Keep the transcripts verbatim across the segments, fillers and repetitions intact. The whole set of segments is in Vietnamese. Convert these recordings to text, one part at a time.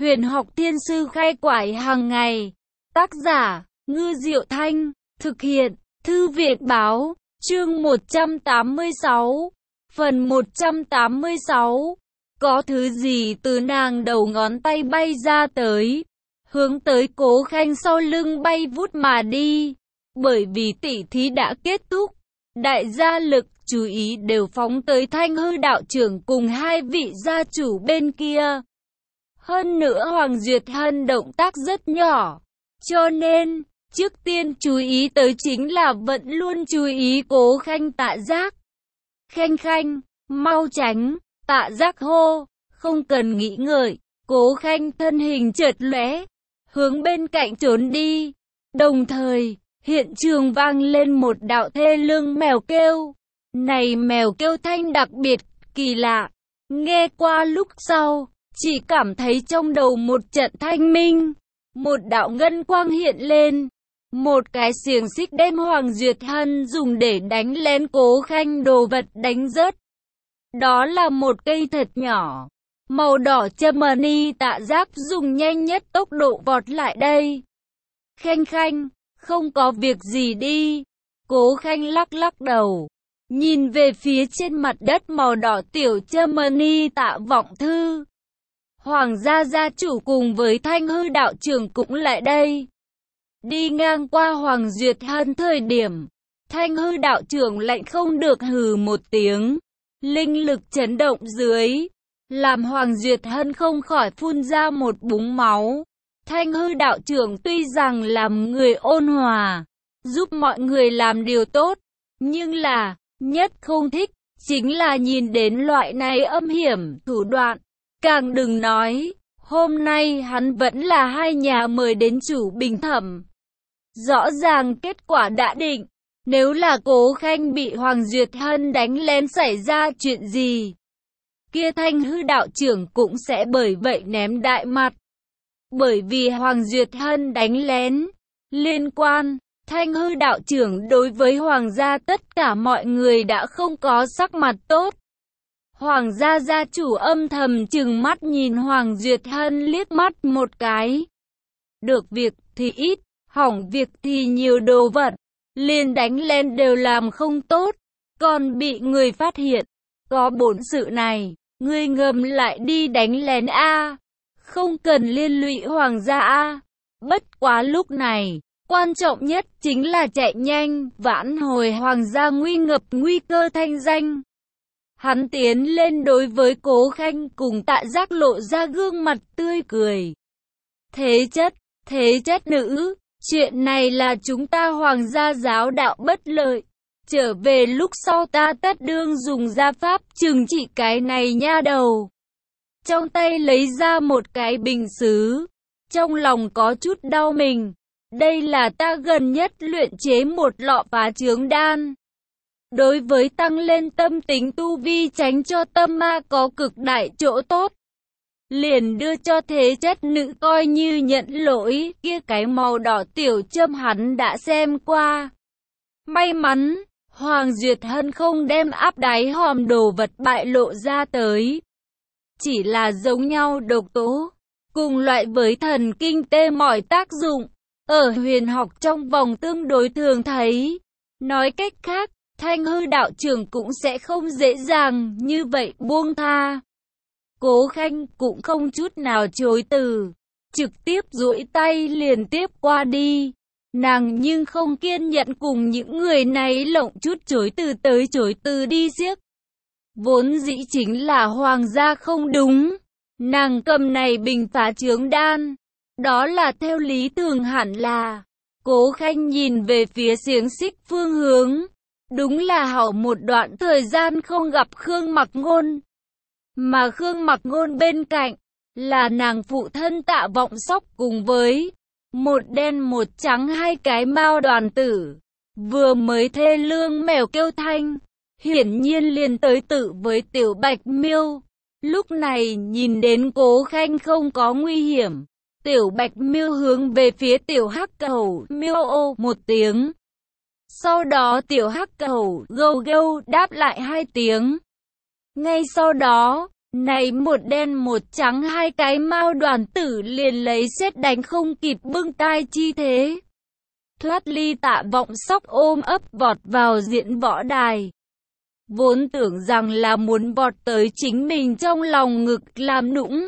Huyền học thiên sư khai quải hàng ngày. Tác giả, Ngư Diệu Thanh. Thực hiện, Thư viện Báo. Chương một trăm tám mươi sáu. Phần một trăm tám mươi sáu. Có thứ gì từ nàng đầu ngón tay bay ra tới, hướng tới Cố Khanh sau lưng bay vút mà đi. Bởi vì tỉ thí đã kết thúc, đại gia lực chú ý đều phóng tới Thanh Hư đạo trưởng cùng hai vị gia chủ bên kia. Hơn nữa Hoàng Duyệt Hân động tác rất nhỏ, cho nên trước tiên chú ý tới chính là vẫn luôn chú ý Cố Khanh. Tạ Giác, Khanh Khanh, mau tránh! Tạ Giác hô. Không cần nghĩ ngợi, Cố Khanh thân hình chợt lóe, hướng bên cạnh trốn đi. Đồng thời, hiện trường vang lên một đạo thê lương mèo kêu. Này mèo kêu thanh đặc biệt, kỳ lạ. Nghe qua lúc sau, chỉ cảm thấy trong đầu một trận thanh minh. Một đạo ngân quang hiện lên. Một cái xiềng xích đem Hoàng Duyệt Hân dùng để đánh lén Cố Khanh đồ vật đánh rớt. Đó là một cây thật nhỏ, màu đỏ châm ni. Tạ Giác dùng nhanh nhất tốc độ vọt lại đây. Khanh Khanh, không có việc gì đi. Cố Khanh lắc lắc đầu, nhìn về phía trên mặt đất màu đỏ tiểu châm ni. Tạ Vọng Thư, Hoàng gia gia chủ cùng với Thanh Hư đạo trưởng cũng lại đây. Đi ngang qua Hoàng Duyệt Hân thời điểm, Thanh Hư đạo trưởng lạnh không được hừ một tiếng. Linh lực chấn động dưới, làm Hoàng Duyệt Hân không khỏi phun ra một búng máu. Thanh Hư đạo trưởng tuy rằng làm người ôn hòa, giúp mọi người làm điều tốt, nhưng là, nhất không thích, chính là nhìn đến loại này âm hiểm, thủ đoạn. Càng đừng nói, hôm nay hắn vẫn là hai nhà mời đến chủ bình thẩm. Rõ ràng kết quả đã định. Nếu là Cố Khanh bị Hoàng Duyệt Hân đánh lén xảy ra chuyện gì, kia Thanh Hư đạo trưởng cũng sẽ bởi vậy ném đại mặt. Bởi vì Hoàng Duyệt Hân đánh lén liên quan, Thanh Hư đạo trưởng đối với Hoàng gia tất cả mọi người đã không có sắc mặt tốt. Hoàng gia gia chủ âm thầm trừng mắt nhìn Hoàng Duyệt Hân liếc mắt một cái. Được việc thì ít, hỏng việc thì nhiều đồ vật. Liền đánh lên đều làm không tốt, còn bị người phát hiện. Có bổn sự này, ngươi ngầm lại đi đánh lén a, không cần liên lụy Hoàng gia a. Bất quá lúc này, quan trọng nhất chính là chạy nhanh, vãn hồi Hoàng gia nguy ngập nguy cơ thanh danh. Hắn tiến lên đối với Cố Khanh cùng Tạ Giác lộ ra gương mặt tươi cười. Thế chất, thế chất nữ. Chuyện này là chúng ta Hoàng gia giáo đạo bất lợi. Trở về lúc sau ta tất đương dùng gia pháp trừng trị cái này nha đầu. Trong tay lấy ra một cái bình sứ. Trong lòng có chút đau mình. Đây là ta gần nhất luyện chế một lọ phá chướng đan. Đối với tăng lên tâm tính tu vi tránh cho tâm ma có cực đại chỗ tốt. Liền đưa cho thế chất nữ coi như nhận lỗi. Kia cái màu đỏ tiểu châm hắn đã xem qua. May mắn, Hoàng Duyệt Hân không đem áp đáy hòm đồ vật bại lộ ra tới. Chỉ là giống nhau độc tố, cùng loại với thần kinh tê mỏi tác dụng, ở huyền học trong vòng tương đối thường thấy. Nói cách khác, Thanh Hư đạo trưởng cũng sẽ không dễ dàng như vậy buông tha. Cố Khanh cũng không chút nào chối từ, trực tiếp duỗi tay liền tiếp qua đi. Nàng nhưng không kiên nhẫn cùng những người này lộng chút chối từ tới chối từ đi xiếc. Vốn dĩ chính là Hoàng gia không đúng. Nàng cầm này bình phá chướng đan, đó là theo lý thường hẳn là. Cố Khanh nhìn về phía xiềng xích phương hướng. Đúng là hảo một đoạn thời gian không gặp Khương Mặc Ngôn. Mà Khương Mặc Ngôn bên cạnh là nàng phụ thân Tạ Vọng Sóc cùng với một đen một trắng hai cái mao đoàn tử. Vừa mới thê lương mèo kêu thanh, hiển nhiên liền tới tự với Tiểu Bạch Miêu. Lúc này nhìn đến Cố Khanh không có nguy hiểm, Tiểu Bạch Miêu hướng về phía Tiểu Hắc Cẩu miêu ô một tiếng. Sau đó Tiểu Hắc Cẩu gâu gâu đáp lại hai tiếng. Ngay sau đó, Này một đen một trắng hai cái Mao Đoàn Tử liền lấy sét đánh không kịp bưng tai chi thế. Thoát ly Tạ Vọng Sóc ôm ấp vọt vào diễn võ đài. Vốn tưởng rằng là muốn vọt tới chính mình trong lòng ngực làm nũng.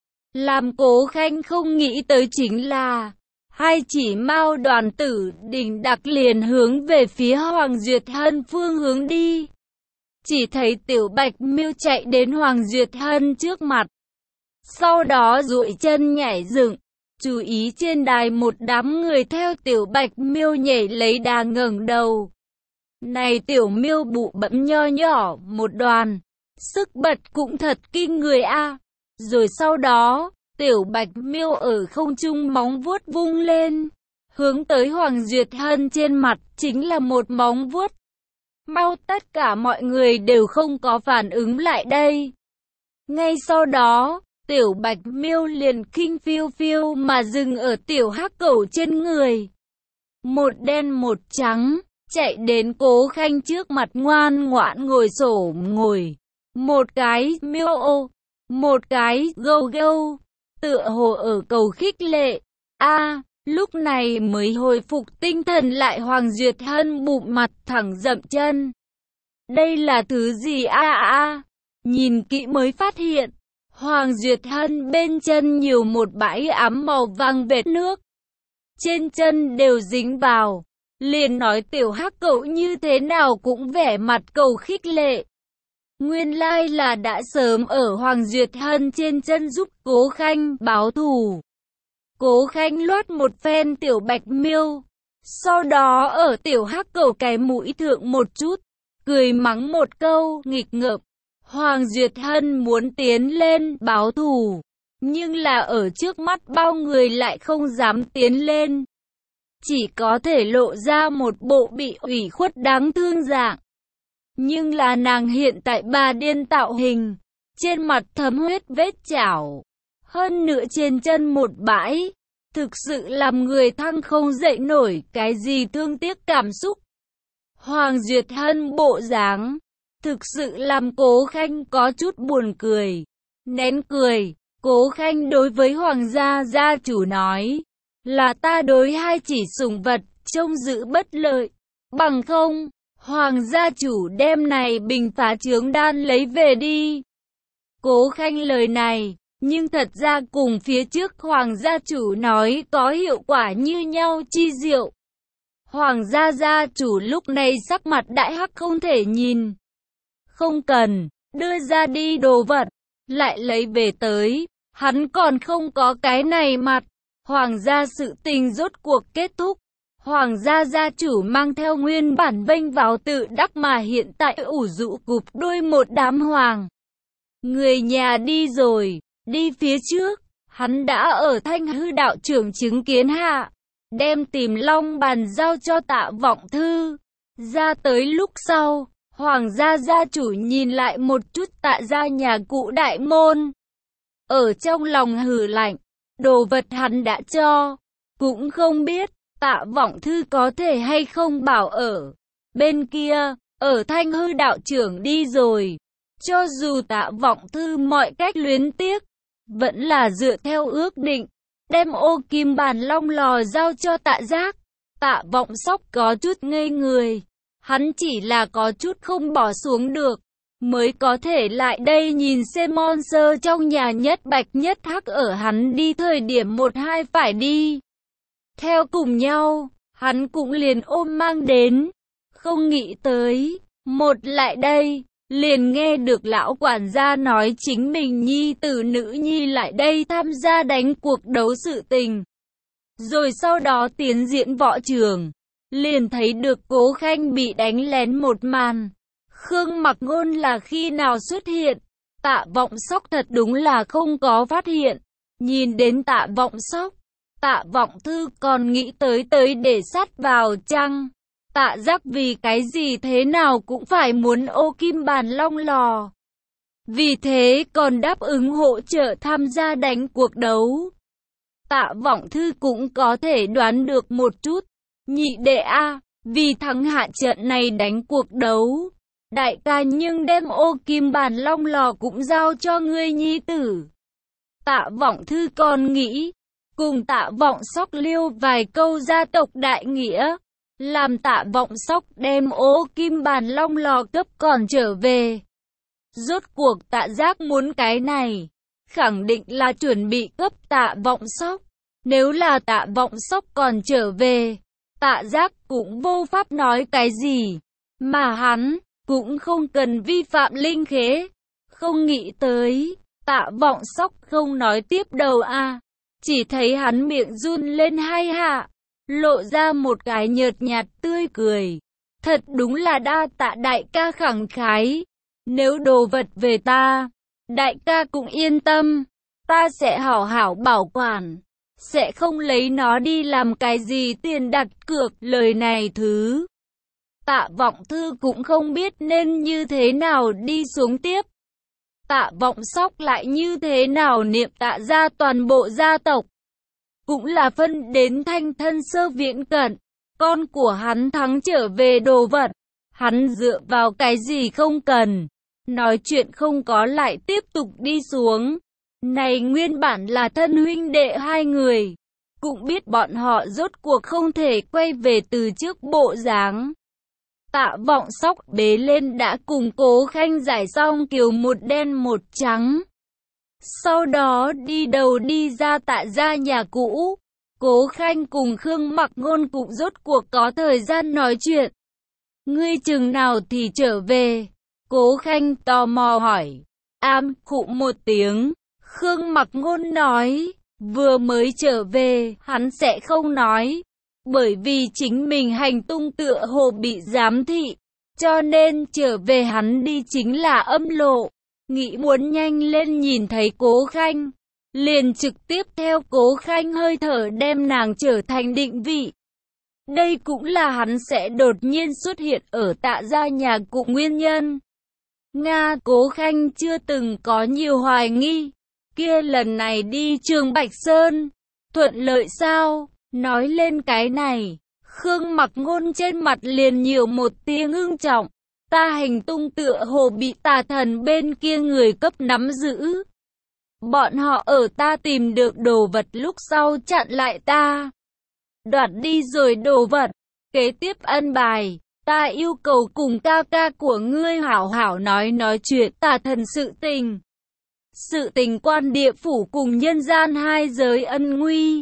Làm Cố Khanh không nghĩ tới chính là hai chỉ Mao Đoàn Tử đỉnh đặc liền hướng về phía Hoàng Duyệt Hân phương hướng đi. Chỉ thấy Tiểu Bạch Miêu chạy đến Hoàng Duyệt Hân trước mặt. Sau đó duỗi chân nhảy dựng. Chú ý trên đài một đám người theo Tiểu Bạch Miêu nhảy lấy đà ngẩng đầu. Này Tiểu Miêu bụ bẫm nho nhỏ một đoàn. Sức bật cũng thật kinh người a. Rồi sau đó, Tiểu Bạch Miêu ở không trung móng vuốt vung lên. Hướng tới Hoàng Duyệt Hân trên mặt chính là một móng vuốt. Mau tất cả mọi người đều không có phản ứng lại đây. Ngay sau đó, Tiểu Bạch Miêu liền khinh phiêu phiêu mà dừng ở Tiểu Hắc Cẩu trên người. Một đen một trắng, chạy đến Cố Khanh trước mặt ngoan ngoãn ngồi xổm ngồi. Một cái miêu ô, một cái gâu gâu, tựa hồ ở cầu khích lệ. A, lúc này mới hồi phục tinh thần lại Hoàng Duyệt Hân bụm mặt thẳng dậm chân. Đây là thứ gì a à, a? À. Nhìn kỹ mới phát hiện, Hoàng Duyệt Hân bên chân nhiều một bãi ám màu vàng vệt nước. Trên chân đều dính vào. Liền nói Tiểu Hắc Cẩu như thế nào cũng vẻ mặt cầu khích lệ. Nguyên lai là đã sớm ở Hoàng Duyệt Hân trên chân giúp Cố Khanh báo thù. Cố Khanh loát một phen Tiểu Bạch Miêu. Sau đó ở Tiểu Hắc Cẩu cái mũi thượng một chút. Cười mắng một câu nghịch ngợm. Hoàng Duyệt Hân muốn tiến lên báo thù. Nhưng là ở trước mắt bao người lại không dám tiến lên. Chỉ có thể lộ ra một bộ bị ủy khuất đáng thương dạng. Nhưng là nàng hiện tại bà điên tạo hình. Trên mặt thấm huyết vết chảo. Hơn nữa trên chân một bãi. Thực sự làm người thăng không dậy nổi cái gì thương tiếc cảm xúc. Hoàng Duyệt Hân bộ dáng. Thực sự làm Cố Khanh có chút buồn cười. Nén cười, Cố Khanh đối với Hoàng gia gia chủ nói. Là ta đối hai chỉ sủng vật, trông giữ bất lợi. Bằng không, Hoàng gia chủ đem này bình phá trướng đan lấy về đi. Cố Khanh lời này, nhưng thật ra cùng phía trước Hoàng gia chủ nói có hiệu quả như nhau chi diệu. Hoàng gia gia chủ lúc này sắc mặt đại hắc không thể nhìn. Không cần, đưa ra đi đồ vật, lại lấy về tới, hắn còn không có cái này mặt. Hoàng gia sự tình rốt cuộc kết thúc. Hoàng gia gia chủ mang theo nguyên bản vênh vào tự đắc mà hiện tại ủ rũ cụp đuôi một đám hoàng. Người nhà đi rồi, đi phía trước, hắn đã ở Thanh Hư đạo trưởng chứng kiến hạ. Đem tìm long bàn giao cho Tạ Vọng Thư. Ra tới lúc sau, Hoàng gia gia chủ nhìn lại một chút Tạ gia nhà cụ đại môn. Ở trong lòng hừ lạnh, đồ vật hắn đã cho, cũng không biết Tạ Vọng Thư có thể hay không bảo ở. Bên kia, ở Thanh Hư đạo trưởng đi rồi. Cho dù Tạ Vọng Thư mọi cách luyến tiếc, vẫn là dựa theo ước định. Đem ô kim bàn long lò giao cho Tạ Giác. Tạ Vọng Sóc có chút ngây người. Hắn chỉ là có chút không bỏ xuống được. Mới có thể lại đây nhìn xem monster trong nhà nhất bạch nhất hắc ở hắn đi thời điểm một hai phải đi. Theo cùng nhau, hắn cũng liền ôm mang đến. Không nghĩ tới, một lại đây, liền nghe được lão quản gia nói chính mình nhi tử nữ nhi lại đây tham gia đánh cuộc đấu sự tình. Rồi sau đó tiến diễn võ trường, liền thấy được Cố Khanh bị đánh lén một màn. Khương Mặc Ngôn là khi nào xuất hiện? Tạ Vọng Sóc thật đúng là không có phát hiện. Nhìn đến Tạ Vọng Sóc, Tạ Vọng Thư còn nghĩ tới tới để sát vào chăng? Tạ Giác vì cái gì thế nào cũng phải muốn ô kim bàn long lò. Vì thế còn đáp ứng hỗ trợ tham gia đánh cuộc đấu. Tạ Vọng Thư cũng có thể đoán được một chút. Nhị đệ A, vì thắng hạ trận này đánh cuộc đấu, Đại ca nhưng đem ô kim bản long lò cũng giao cho ngươi nhi tử. Tạ Vọng Thư còn nghĩ, cùng Tạ Vọng Sóc liêu vài câu gia tộc đại nghĩa, làm Tạ Vọng Sóc đem ô kim bản long lò cấp còn trở về. Rốt cuộc Tạ Giác muốn cái này, khẳng định là chuẩn bị cấp Tạ Vọng Sóc. Nếu là Tạ Vọng Sóc còn trở về, Tạ Giác cũng vô pháp nói cái gì, mà hắn cũng không cần vi phạm linh khế. Không nghĩ tới, Tạ Vọng Sóc không nói tiếp đầu a, chỉ thấy hắn miệng run lên hai hạ, lộ ra một cái nhợt nhạt tươi cười. Thật đúng là đa tạ đại ca khẳng khái, nếu đồ vật về ta, đại ca cũng yên tâm, ta sẽ hảo hảo bảo quản, sẽ không lấy nó đi làm cái gì tiền đặt cược. Lời này thứ Tạ Vọng Thư cũng không biết nên như thế nào đi xuống tiếp. Tạ Vọng Sóc lại như thế nào niệm Tạ gia toàn bộ gia tộc, cũng là phân đến thanh thân sơ viễn cận, con của hắn thắng trở về đồ vật, hắn dựa vào cái gì không cần. Nói chuyện không có lại tiếp tục đi xuống. Này nguyên bản là thân huynh đệ hai người, cũng biết bọn họ rốt cuộc không thể quay về từ trước bộ dáng. Tạ Vọng Sóc bế lên đã cùng Cố Khanh giải xong kiểu một đen một trắng. Sau đó đi đầu đi ra Tạ gia nhà cũ. Cố Khanh cùng Khương Mặc Ngôn cũng rốt cuộc có thời gian nói chuyện. Ngươi chừng nào thì trở về? Cố Khanh tò mò hỏi. Am khụ một tiếng. Khương Mặc Ngôn nói, vừa mới trở về, hắn sẽ không nói. Bởi vì chính mình hành tung tựa hồ bị giám thị, cho nên trở về hắn đi chính là âm lộ. Nghĩ muốn nhanh lên nhìn thấy Cố Khanh, liền trực tiếp theo Cố Khanh hơi thở đem nàng trở thành định vị. Đây cũng là hắn sẽ đột nhiên xuất hiện ở Tạ gia nhà cụ nguyên nhân. Nga Cố Khanh chưa từng có nhiều hoài nghi. Kia lần này đi Trường Bạch Sơn, thuận lợi sao? Nói lên cái này, Khương Mặc Ngôn trên mặt liền nhiều một tia ngưng trọng. Ta hành tung tựa hồ bị tà thần bên kia người cấp nắm giữ. Bọn họ ở ta tìm được đồ vật lúc sau chặn lại ta, đoạt đi rồi đồ vật. Kế tiếp ân bài, ta yêu cầu cùng ca ca của ngươi hảo hảo nói nói chuyện tà thần sự tình. Sự tình quan địa phủ cùng nhân gian hai giới ân nguy.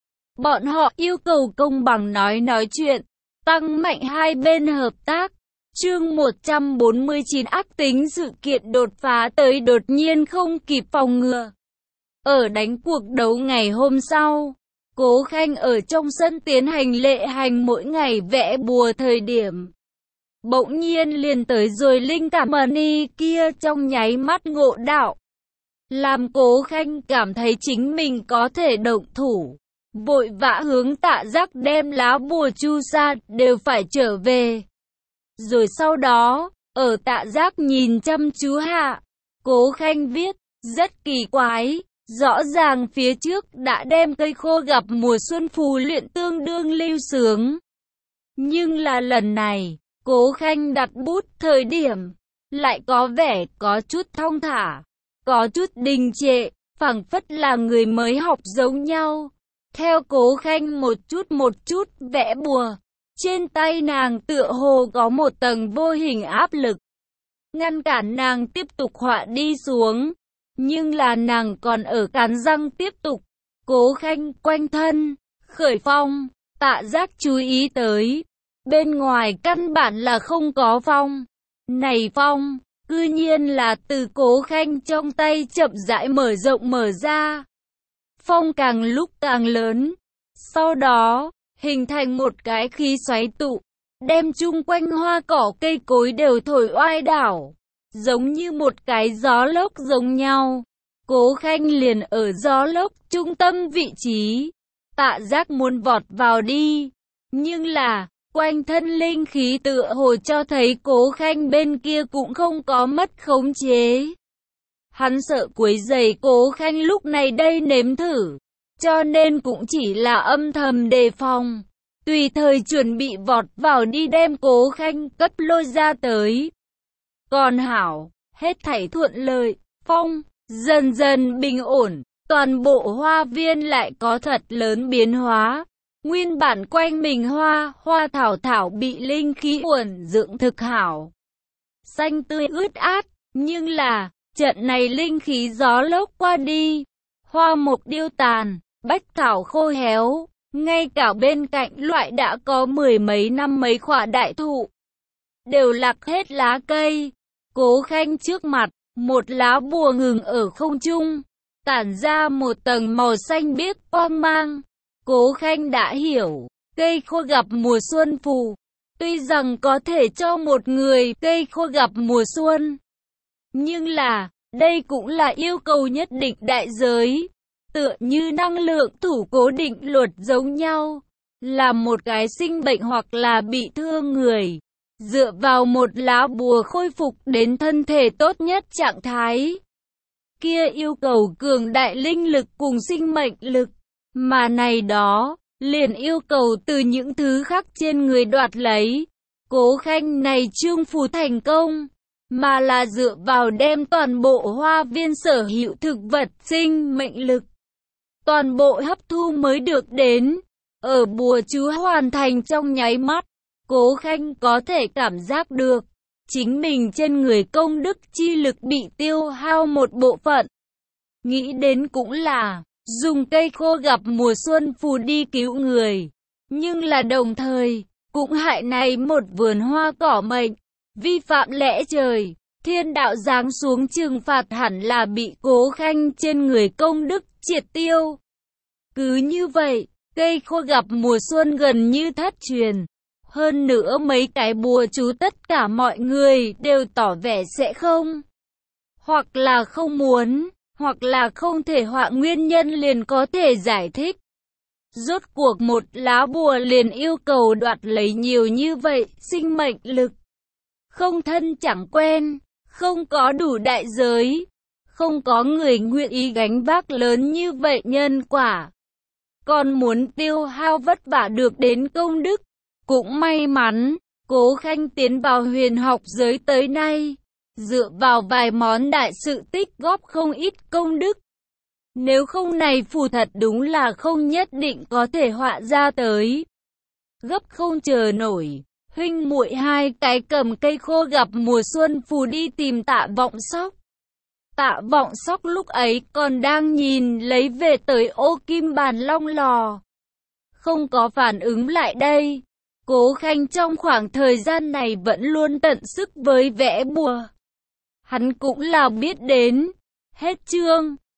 Bọn họ yêu cầu công bằng nói nói chuyện, tăng mạnh hai bên hợp tác. Chương một trăm bốn mươi chín ác tính sự kiện đột phá tới đột nhiên không kịp phòng ngừa. Ở đánh cuộc đấu ngày hôm sau, Cố Khanh ở trong sân tiến hành lệ hành mỗi ngày vẽ bùa thời điểm. Bỗng nhiên liền tới rồi linh cảm mani kia trong nháy mắt ngộ đạo. Làm Cố Khanh cảm thấy chính mình có thể động thủ. Vội vã hướng Tạ Giác đem lá bùa chu sa đều phải trở về. Rồi sau đó, ở Tạ Giác nhìn chăm chú hạ, Cố Khanh viết, rất kỳ quái, rõ ràng phía trước đã đem cây khô gặp mùa xuân phù luyện tương đương lưu sướng. Nhưng là lần này, Cố Khanh đặt bút thời điểm, lại có vẻ có chút thong thả, có chút đình trệ, phảng phất là người mới học giống nhau. Theo Cố Khanh một chút một chút vẽ bùa, trên tay nàng tựa hồ có một tầng vô hình áp lực, ngăn cản nàng tiếp tục họa đi xuống. Nhưng là nàng còn ở cắn răng tiếp tục. Cố Khanh quanh thân, khởi phong, Tạ Giác chú ý tới. Bên ngoài căn bản là không có phong. Này phong, cư nhiên là từ Cố Khanh trong tay chậm rãi mở rộng mở ra. Phong càng lúc càng lớn. Sau đó, hình thành một cái khí xoáy tụ, đem chung quanh hoa cỏ cây cối đều thổi oai đảo, giống như một cái gió lốc giống nhau. Cố Khanh liền ở gió lốc trung tâm vị trí. Tạ Giác muốn vọt vào đi, nhưng là quanh thân linh khí tựa hồ cho thấy Cố Khanh bên kia cũng không có mất khống chế. Hắn sợ quấy rầy Cố Khanh lúc này đây nếm thử, cho nên cũng chỉ là âm thầm đề phòng, tùy thời chuẩn bị vọt vào đi đem Cố Khanh cấp lôi ra tới. Còn hảo, hết thảy thuận lợi, phong, dần dần bình ổn, toàn bộ hoa viên lại có thật lớn biến hóa. Nguyên bản quanh mình hoa, hoa thảo thảo bị linh khí uẩn dưỡng thực hảo. Xanh tươi ướt át, nhưng là, trận này linh khí gió lốc qua đi. Hoa mục điêu tàn, bách thảo khô héo, ngay cả bên cạnh loại đã có mười mấy năm mấy khỏa đại thụ. Đều lạc hết lá cây. Cố Khanh trước mặt, một lá bùa ngừng ở không trung, tản ra một tầng màu xanh biếc quang mang. Cố Khanh đã hiểu, cây khô gặp mùa xuân phù. Tuy rằng có thể cho một người cây khô gặp mùa xuân, nhưng là, đây cũng là yêu cầu nhất định đại giới. Tựa như năng lượng thủ cố định luật giống nhau, là một cái sinh bệnh hoặc là bị thương người, dựa vào một lá bùa khôi phục đến thân thể tốt nhất trạng thái. Kia yêu cầu cường đại linh lực cùng sinh mệnh lực, mà này đó, liền yêu cầu từ những thứ khác trên người đoạt lấy. Cố Khanh này trương phù thành công, mà là dựa vào đem toàn bộ hoa viên sở hữu thực vật sinh mệnh lực, toàn bộ hấp thu mới được đến. Ở bùa chú hoàn thành trong nháy mắt, Cố Khanh có thể cảm giác được, chính mình trên người công đức chi lực bị tiêu hao một bộ phận. Nghĩ đến cũng là, dùng cây khô gặp mùa xuân phù đi cứu người, nhưng là đồng thời, cũng hại này một vườn hoa cỏ mệnh, vi phạm lẽ trời. Thiên đạo giáng xuống trừng phạt hẳn là bị Cố Khanh trên người công đức triệt tiêu. Cứ như vậy, cây khô gặp mùa xuân gần như thất truyền. Hơn nữa mấy cái bùa chú tất cả mọi người đều tỏ vẻ sẽ không, hoặc là không muốn, hoặc là không thể họa nguyên nhân liền có thể giải thích. Rốt cuộc một lá bùa liền yêu cầu đoạt lấy nhiều như vậy sinh mệnh lực. Không thân chẳng quen, không có đủ đại giới, không có người nguyện ý gánh vác lớn như vậy nhân quả, còn muốn tiêu hao vất vả được đến công đức. Cũng may mắn, Cố Khanh tiến vào huyền học giới tới nay, dựa vào vài món đại sự tích góp không ít công đức. Nếu không này phù thật đúng là không nhất định có thể họa ra tới. Gấp không chờ nổi, huynh muội hai cái cầm cây khô gặp mùa xuân phù đi tìm Tạ Vọng Sóc. Tạ Vọng Sóc lúc ấy còn đang nhìn lấy về tới ô kim bàn long lò, không có phản ứng lại đây. Cố Khanh trong khoảng thời gian này vẫn luôn tận sức với vẽ bùa. Hắn cũng là biết đến. Hết chương.